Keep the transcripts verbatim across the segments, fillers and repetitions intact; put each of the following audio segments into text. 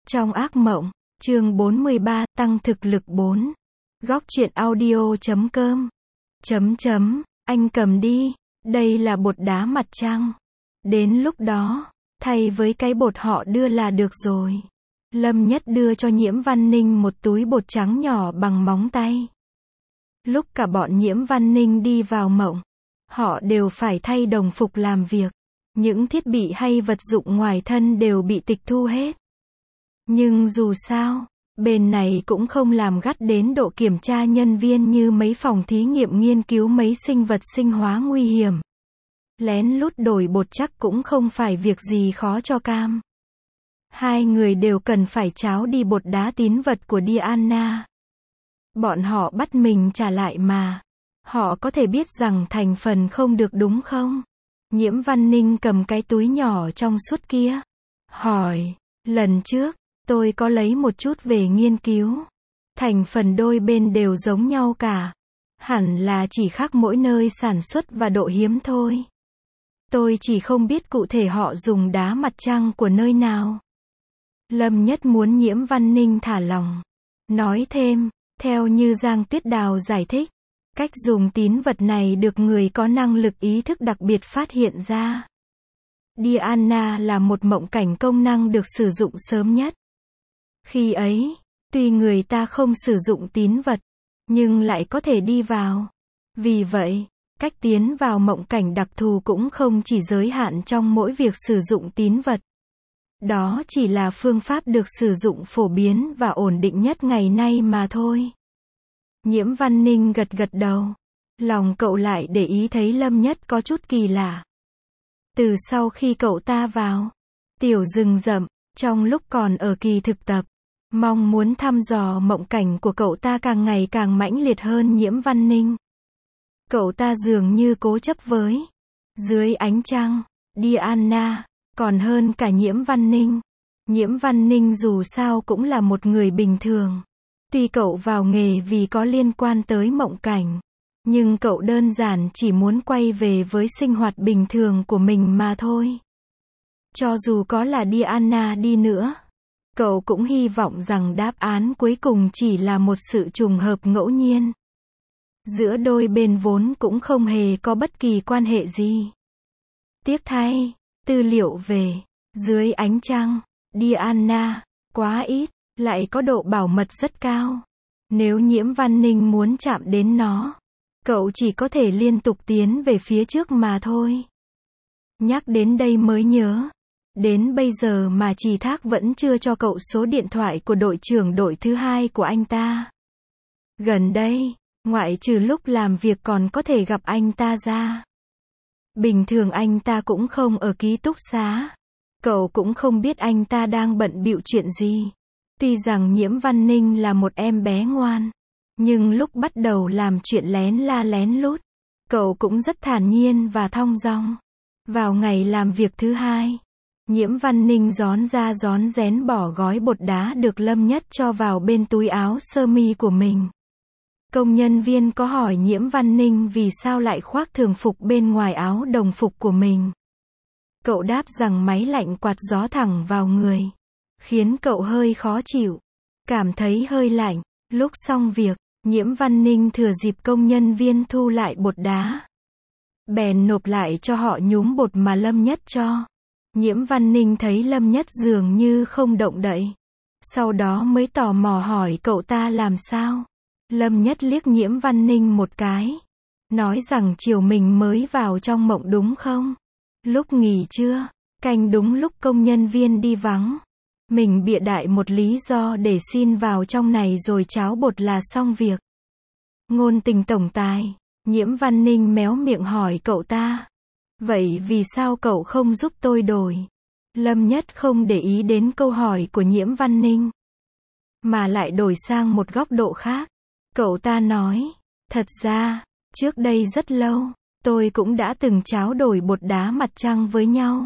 Trong ác mộng, chương bốn mươi ba, tăng thực lực bốn. Góc truyện audio chấm com. Chấm chấm, anh cầm đi, đây là bột đá mặt trăng. Đến lúc đó, thay với cái bột họ đưa là được rồi. Lâm Nhất đưa cho Nhiễm Văn Ninh một túi bột trắng nhỏ bằng móng tay. Lúc cả bọn Nhiễm Văn Ninh đi vào mộng, họ đều phải thay đồng phục làm việc. Những thiết bị hay vật dụng ngoài thân đều bị tịch thu hết. Nhưng dù sao, bên này cũng không làm gắt đến độ kiểm tra nhân viên như mấy phòng thí nghiệm nghiên cứu mấy sinh vật sinh hóa nguy hiểm. Lén lút đổi bột chắc cũng không phải việc gì khó cho Cam. Hai người đều cần phải tráo đi bột đá tín vật của Diana. Bọn họ bắt mình trả lại mà. Họ có thể biết rằng thành phần không được đúng không? Nhiễm Văn Ninh cầm cái túi nhỏ trong suốt kia. Hỏi, lần trước, tôi có lấy một chút về nghiên cứu. Thành phần đôi bên đều giống nhau cả. Hẳn là chỉ khác mỗi nơi sản xuất và độ hiếm thôi. Tôi chỉ không biết cụ thể họ dùng đá mặt trăng của nơi nào. Lâm Nhất muốn Nhiễm Văn Ninh thả lòng. Nói thêm, theo như Giang Tuyết Đào giải thích, cách dùng tín vật này được người có năng lực ý thức đặc biệt phát hiện ra. Diana là một mộng cảnh công năng được sử dụng sớm nhất. Khi ấy, tuy người ta không sử dụng tín vật, nhưng lại có thể đi vào. Vì vậy, cách tiến vào mộng cảnh đặc thù cũng không chỉ giới hạn trong mỗi việc sử dụng tín vật. Đó chỉ là phương pháp được sử dụng phổ biến và ổn định nhất ngày nay mà thôi. Nhiễm Văn Ninh gật gật đầu. Lòng cậu lại để ý thấy Lâm Nhất có chút kỳ lạ. Từ sau khi cậu ta vào tiểu rừng rậm, trong lúc còn ở kỳ thực tập, mong muốn thăm dò mộng cảnh của cậu ta càng ngày càng mãnh liệt hơn Nhiễm Văn Ninh. Cậu ta dường như cố chấp với dưới ánh trăng, Diana, còn hơn cả Nhiễm Văn Ninh. Nhiễm Văn Ninh dù sao cũng là một người bình thường. Tuy cậu vào nghề vì có liên quan tới mộng cảnh, nhưng cậu đơn giản chỉ muốn quay về với sinh hoạt bình thường của mình mà thôi. Cho dù có là Diana đi nữa, cậu cũng hy vọng rằng đáp án cuối cùng chỉ là một sự trùng hợp ngẫu nhiên. Giữa đôi bên vốn cũng không hề có bất kỳ quan hệ gì. Tiếc thay, tư liệu về dưới ánh trăng, Diana, quá ít, lại có độ bảo mật rất cao. Nếu Nhiễm Văn Ninh muốn chạm đến nó, cậu chỉ có thể liên tục tiến về phía trước mà thôi. Nhắc đến đây mới nhớ, đến bây giờ mà Trì Thác vẫn chưa cho cậu số điện thoại của đội trưởng đội thứ hai của anh ta. Gần đây, ngoại trừ lúc làm việc còn có thể gặp anh ta ra, bình thường anh ta cũng không ở ký túc xá. Cậu cũng không biết anh ta đang bận bịu chuyện gì. Tuy rằng Nhiễm Văn Ninh là một em bé ngoan, nhưng lúc bắt đầu làm chuyện lén la lén lút, cậu cũng rất thản nhiên và thong dong. Vào ngày làm việc thứ hai, Nhiễm Văn Ninh rón ra rón rén bỏ gói bột đá được Lâm Nhất cho vào bên túi áo sơ mi của mình. Công nhân viên có hỏi Nhiễm Văn Ninh vì sao lại khoác thường phục bên ngoài áo đồng phục của mình. Cậu đáp rằng máy lạnh quạt gió thẳng vào người, khiến cậu hơi khó chịu, cảm thấy hơi lạnh. Lúc xong việc, Nhiễm Văn Ninh thừa dịp công nhân viên thu lại bột đá, bèn nộp lại cho họ nhúm bột mà Lâm Nhất cho. Nhiễm Văn Ninh thấy Lâm Nhất dường như không động đậy, sau đó mới tò mò hỏi cậu ta làm sao. Lâm Nhất liếc Nhiễm Văn Ninh một cái, nói rằng chiều mình mới vào trong mộng đúng không? Lúc nghỉ trưa, canh đúng lúc công nhân viên đi vắng. Mình bịa đại một lý do để xin vào trong này rồi cháo bột là xong việc. Ngôn tình tổng tài, Nhiễm Văn Ninh méo miệng hỏi cậu ta. Vậy vì sao cậu không giúp tôi đổi? Lâm Nhất không để ý đến câu hỏi của Nhiễm Văn Ninh, mà lại đổi sang một góc độ khác. Cậu ta nói, thật ra, trước đây rất lâu, tôi cũng đã từng tráo đổi bột đá mặt trăng với nhau.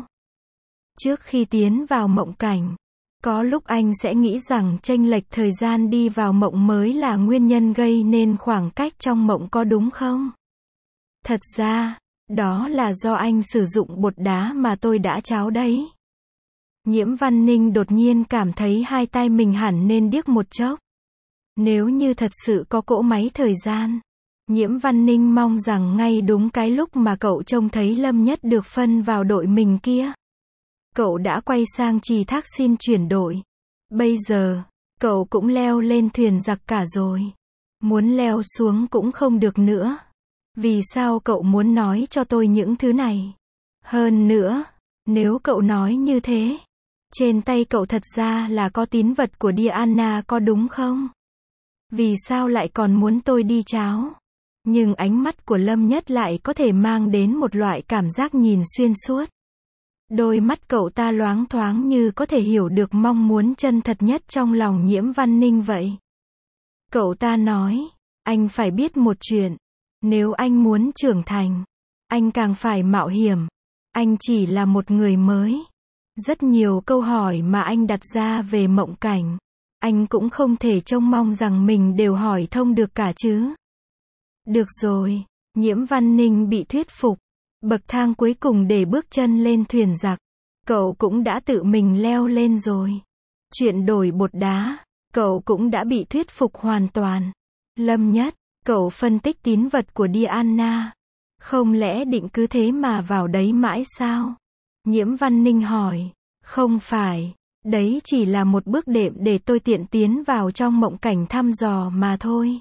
Trước khi tiến vào mộng cảnh, có lúc anh sẽ nghĩ rằng chênh lệch thời gian đi vào mộng mới là nguyên nhân gây nên khoảng cách trong mộng có đúng không? Thật ra, đó là do anh sử dụng bột đá mà tôi đã tráo đấy. Nhiễm Văn Ninh đột nhiên cảm thấy hai tai mình hẳn nên điếc một chốc. Nếu như thật sự có cỗ máy thời gian, Nhiễm Văn Ninh mong rằng ngay đúng cái lúc mà cậu trông thấy Lâm Nhất được phân vào đội mình kia, cậu đã quay sang Trì Thác xin chuyển đội. Bây giờ, cậu cũng leo lên thuyền giặc cả rồi. Muốn leo xuống cũng không được nữa. Vì sao cậu muốn nói cho tôi những thứ này? Hơn nữa, nếu cậu nói như thế, trên tay cậu thật ra là có tín vật của Diana có đúng không? Vì sao lại còn muốn tôi đi cháo? Nhưng ánh mắt của Lâm Nhất lại có thể mang đến một loại cảm giác nhìn xuyên suốt. Đôi mắt cậu ta loáng thoáng như có thể hiểu được mong muốn chân thật nhất trong lòng Nhiễm Văn Ninh vậy. Cậu ta nói, anh phải biết một chuyện. Nếu anh muốn trưởng thành, anh càng phải mạo hiểm. Anh chỉ là một người mới. Rất nhiều câu hỏi mà anh đặt ra về mộng cảnh, anh cũng không thể trông mong rằng mình đều hỏi thông được cả chứ. Được rồi, Nhiễm Văn Ninh bị thuyết phục. Bậc thang cuối cùng để bước chân lên thuyền giặc, cậu cũng đã tự mình leo lên rồi. Chuyện đổi bột đá, cậu cũng đã bị thuyết phục hoàn toàn. Lâm Nhất, cậu phân tích tín vật của Diana. Không lẽ định cứ thế mà vào đấy mãi sao? Nhiễm Văn Ninh hỏi. Không phải, đấy chỉ là một bước đệm để tôi tiện tiến vào trong mộng cảnh thăm dò mà thôi.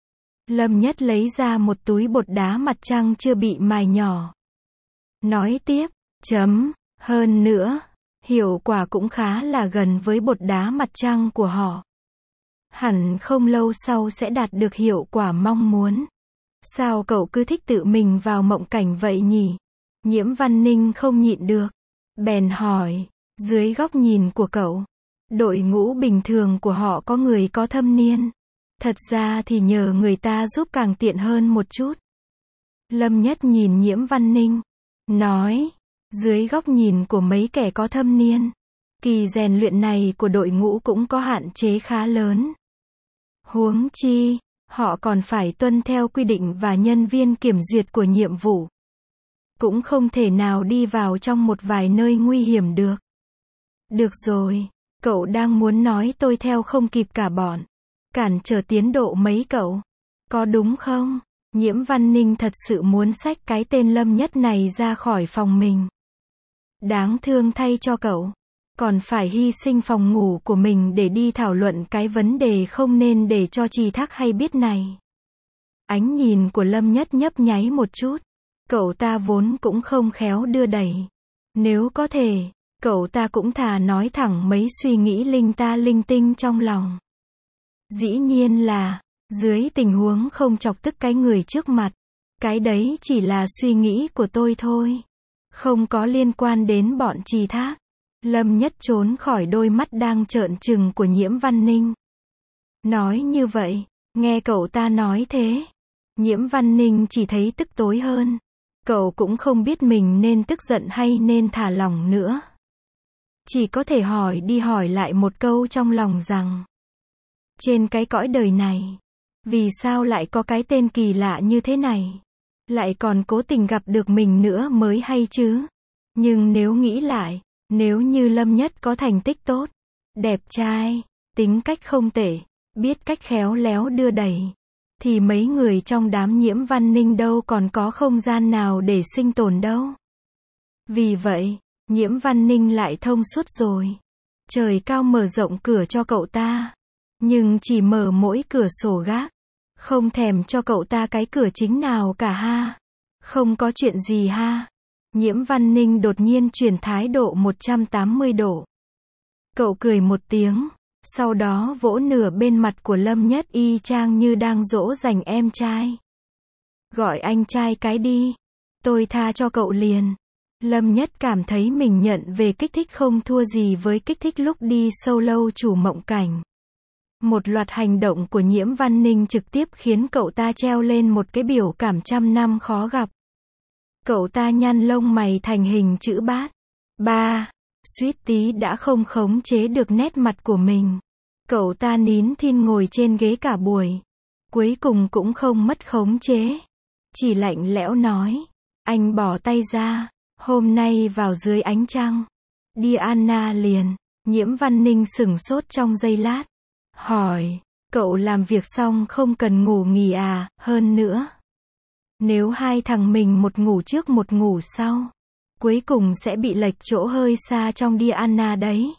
Lâm Nhất lấy ra một túi bột đá mặt trăng chưa bị mài nhỏ. Nói tiếp, chấm, hơn nữa, hiệu quả cũng khá là gần với bột đá mặt trăng của họ. Hẳn không lâu sau sẽ đạt được hiệu quả mong muốn. Sao cậu cứ thích tự mình vào mộng cảnh vậy nhỉ? Nhiễm Văn Ninh không nhịn được. Bèn hỏi, dưới góc nhìn của cậu, đội ngũ bình thường của họ có người có thâm niên. Thật ra thì nhờ người ta giúp càng tiện hơn một chút. Lâm Nhất nhìn Nhiễm Văn Ninh, nói, dưới góc nhìn của mấy kẻ có thâm niên, kỳ rèn luyện này của đội ngũ cũng có hạn chế khá lớn. Huống chi, họ còn phải tuân theo quy định và nhân viên kiểm duyệt của nhiệm vụ. Cũng không thể nào đi vào trong một vài nơi nguy hiểm được. Được rồi, cậu đang muốn nói tôi theo không kịp cả bọn, cản trở tiến độ mấy cậu, có đúng không? Nhiễm Văn Ninh thật sự muốn xách cái tên Lâm Nhất này ra khỏi phòng mình. Đáng thương thay cho cậu, còn phải hy sinh phòng ngủ của mình để đi thảo luận cái vấn đề không nên để cho Trì Thác hay biết này. Ánh nhìn của Lâm Nhất nhấp nháy một chút. Cậu ta vốn cũng không khéo đưa đẩy. Nếu có thể, cậu ta cũng thà nói thẳng mấy suy nghĩ linh ta linh tinh trong lòng. Dĩ nhiên là, dưới tình huống không chọc tức cái người trước mặt, cái đấy chỉ là suy nghĩ của tôi thôi. Không có liên quan đến bọn Trì Thác. Lâm Nhất trốn khỏi đôi mắt đang trợn trừng của Nhiễm Văn Ninh. Nói như vậy, nghe cậu ta nói thế, Nhiễm Văn Ninh chỉ thấy tức tối hơn. Cậu cũng không biết mình nên tức giận hay nên thả lỏng nữa. Chỉ có thể hỏi đi hỏi lại một câu trong lòng rằng, trên cái cõi đời này, vì sao lại có cái tên kỳ lạ như thế này? Lại còn cố tình gặp được mình nữa mới hay chứ? Nhưng nếu nghĩ lại, nếu như Lâm Nhất có thành tích tốt, đẹp trai, tính cách không tệ, biết cách khéo léo đưa đẩy, thì mấy người trong đám Nhiễm Văn Ninh đâu còn có không gian nào để sinh tồn đâu. Vì vậy, Nhiễm Văn Ninh lại thông suốt rồi. Trời cao mở rộng cửa cho cậu ta, nhưng chỉ mở mỗi cửa sổ gác, không thèm cho cậu ta cái cửa chính nào cả ha. Không có chuyện gì ha. Nhiễm Văn Ninh đột nhiên chuyển thái độ một trăm tám mươi độ. Cậu cười một tiếng, sau đó vỗ nửa bên mặt của Lâm Nhất y chang như đang dỗ dành em trai. Gọi anh trai cái đi, tôi tha cho cậu liền. Lâm Nhất cảm thấy mình nhận về kích thích không thua gì với kích thích lúc đi solo chủ mộng cảnh. Một loạt hành động của Nhiễm Văn Ninh trực tiếp khiến cậu ta treo lên một cái biểu cảm trăm năm khó gặp. Cậu ta nhăn lông mày thành hình chữ bát. Ba, suýt tí đã không khống chế được nét mặt của mình. Cậu ta nín thinh ngồi trên ghế cả buổi. Cuối cùng cũng không mất khống chế. Chỉ lạnh lẽo nói, anh bỏ tay ra, hôm nay vào dưới ánh trăng. Diana liền. Nhiễm Văn Ninh sửng sốt trong giây lát. Hỏi, cậu làm việc xong không cần ngủ nghỉ à, hơn nữa. Nếu hai thằng mình một ngủ trước một ngủ sau, cuối cùng sẽ bị lệch chỗ hơi xa trong Diana đấy.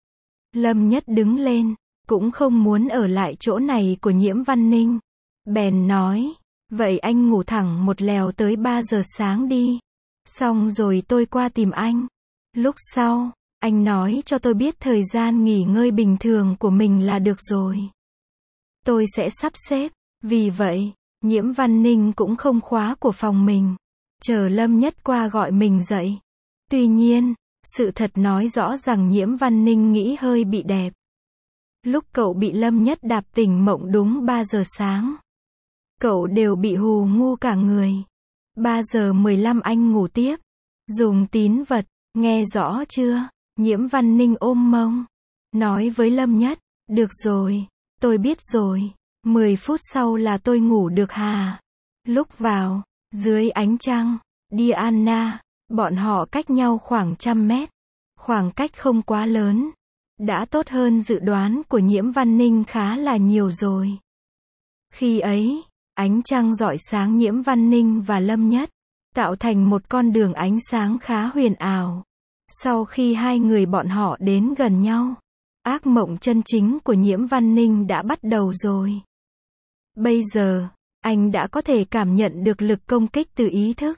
Lâm Nhất đứng lên, cũng không muốn ở lại chỗ này của Nhiễm Văn Ninh. Bèn nói, vậy anh ngủ thẳng một lèo tới ba giờ sáng đi. Xong rồi tôi qua tìm anh. Lúc sau, anh nói cho tôi biết thời gian nghỉ ngơi bình thường của mình là được rồi. Tôi sẽ sắp xếp. Vì vậy, Nhiễm Văn Ninh cũng không khóa của phòng mình. Chờ Lâm Nhất qua gọi mình dậy. Tuy nhiên, sự thật nói rõ rằng Nhiễm Văn Ninh nghĩ hơi bị đẹp. Lúc cậu bị Lâm Nhất đạp tỉnh mộng đúng ba giờ sáng. Cậu đều bị hù ngu cả người. ba giờ mười lăm anh ngủ tiếp. Dùng tín vật, nghe rõ chưa? Nhiễm Văn Ninh ôm mông. Nói với Lâm Nhất, được rồi, tôi biết rồi. mười phút sau là tôi ngủ được hà. Lúc vào, dưới ánh trăng, Diana, bọn họ cách nhau khoảng trăm mét. Khoảng cách không quá lớn. Đã tốt hơn dự đoán của Nhiễm Văn Ninh khá là nhiều rồi. Khi ấy, ánh trăng rọi sáng Nhiễm Văn Ninh và Lâm Nhất, tạo thành một con đường ánh sáng khá huyền ảo. Sau khi hai người bọn họ đến gần nhau, ác mộng chân chính của Nhiễm Văn Ninh đã bắt đầu rồi. Bây giờ, anh đã có thể cảm nhận được lực công kích từ ý thức.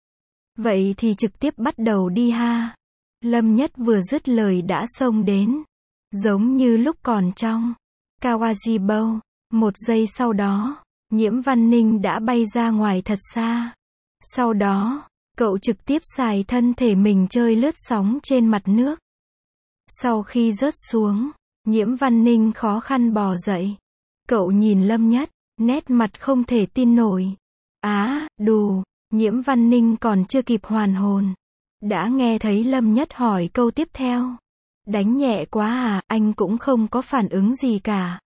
Vậy thì trực tiếp bắt đầu đi ha. Lâm Nhất vừa dứt lời đã xông đến. Giống như lúc còn trong Kawajibo. Một giây sau đó, Nhiễm Văn Ninh đã bay ra ngoài thật xa. Sau đó, cậu trực tiếp xài thân thể mình chơi lướt sóng trên mặt nước. Sau khi rớt xuống, Nhiễm Văn Ninh khó khăn bò dậy. Cậu nhìn Lâm Nhất, nét mặt không thể tin nổi. Á, đù, Nhiễm Văn Ninh còn chưa kịp hoàn hồn. Đã nghe thấy Lâm Nhất hỏi câu tiếp theo. Đánh nhẹ quá à, anh cũng không có phản ứng gì cả.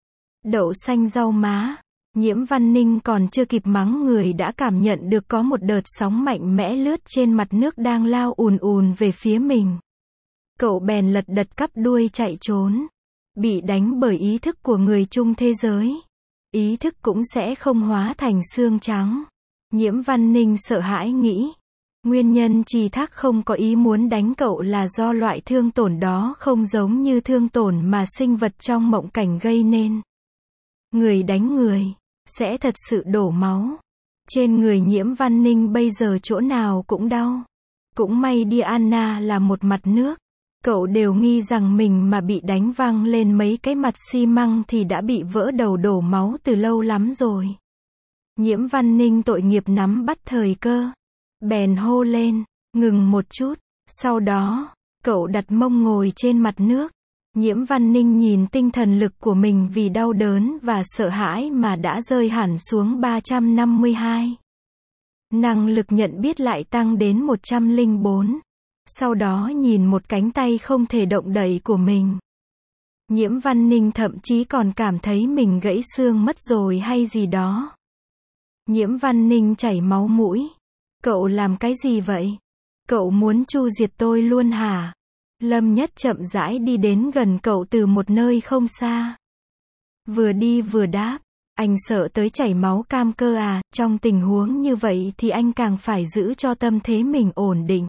Đậu xanh rau má. Nhiễm Văn Ninh còn chưa kịp mắng người đã cảm nhận được có một đợt sóng mạnh mẽ lướt trên mặt nước đang lao ùn ùn về phía mình. Cậu bèn lật đật cắp đuôi chạy trốn. Bị đánh bởi ý thức của người chung thế giới. Ý thức cũng sẽ không hóa thành xương trắng. Nhiễm Văn Ninh sợ hãi nghĩ. Nguyên nhân Trì Thác không có ý muốn đánh cậu là do loại thương tổn đó không giống như thương tổn mà sinh vật trong mộng cảnh gây nên. Người đánh người, sẽ thật sự đổ máu. Trên người Nhiễm Văn Ninh bây giờ chỗ nào cũng đau. Cũng may Diana là một mặt nước. Cậu đều nghi rằng mình mà bị đánh văng lên mấy cái mặt xi măng thì đã bị vỡ đầu đổ máu từ lâu lắm rồi. Nhiễm Văn Ninh tội nghiệp nắm bắt thời cơ. Bèn hô lên, ngừng một chút. Sau đó, cậu đặt mông ngồi trên mặt nước. Nhiễm Văn Ninh nhìn tinh thần lực của mình vì đau đớn và sợ hãi mà đã rơi hẳn xuống ba trăm năm mươi hai. Năng lực nhận biết lại tăng đến một trăm lẻ bốn. Sau đó nhìn một cánh tay không thể động đậy của mình. Nhiễm Văn Ninh thậm chí còn cảm thấy mình gãy xương mất rồi hay gì đó. Nhiễm Văn Ninh chảy máu mũi. Cậu làm cái gì vậy? Cậu muốn tru diệt tôi luôn hả? Lâm Nhất chậm rãi đi đến gần cậu từ một nơi không xa. Vừa đi vừa đáp. Anh sợ tới chảy máu cam cơ à? Trong tình huống như vậy thì anh càng phải giữ cho tâm thế mình ổn định.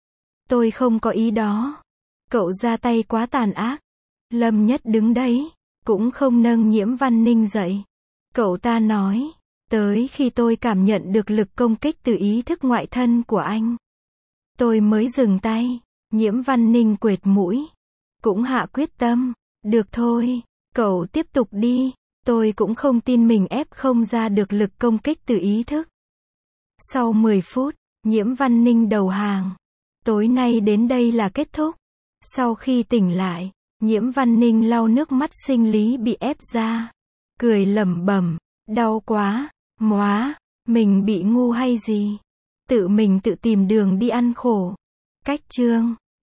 Tôi không có ý đó. Cậu ra tay quá tàn ác. Lâm Nhất đứng đấy, cũng không nâng Nhiễm Văn Ninh dậy. Cậu ta nói, tới khi tôi cảm nhận được lực công kích từ ý thức ngoại thân của anh, tôi mới dừng tay. Nhiễm Văn Ninh quệt mũi. Cũng hạ quyết tâm. Được thôi, cậu tiếp tục đi. Tôi cũng không tin mình ép không ra được lực công kích từ ý thức. Sau mười phút, Nhiễm Văn Ninh đầu hàng. Tối nay đến đây là kết thúc. Sau khi tỉnh lại, Nhiễm Văn Ninh lau nước mắt sinh lý bị ép ra. Cười lẩm bẩm, đau quá, móa, mình bị ngu hay gì? Tự mình tự tìm đường đi ăn khổ. Cách chương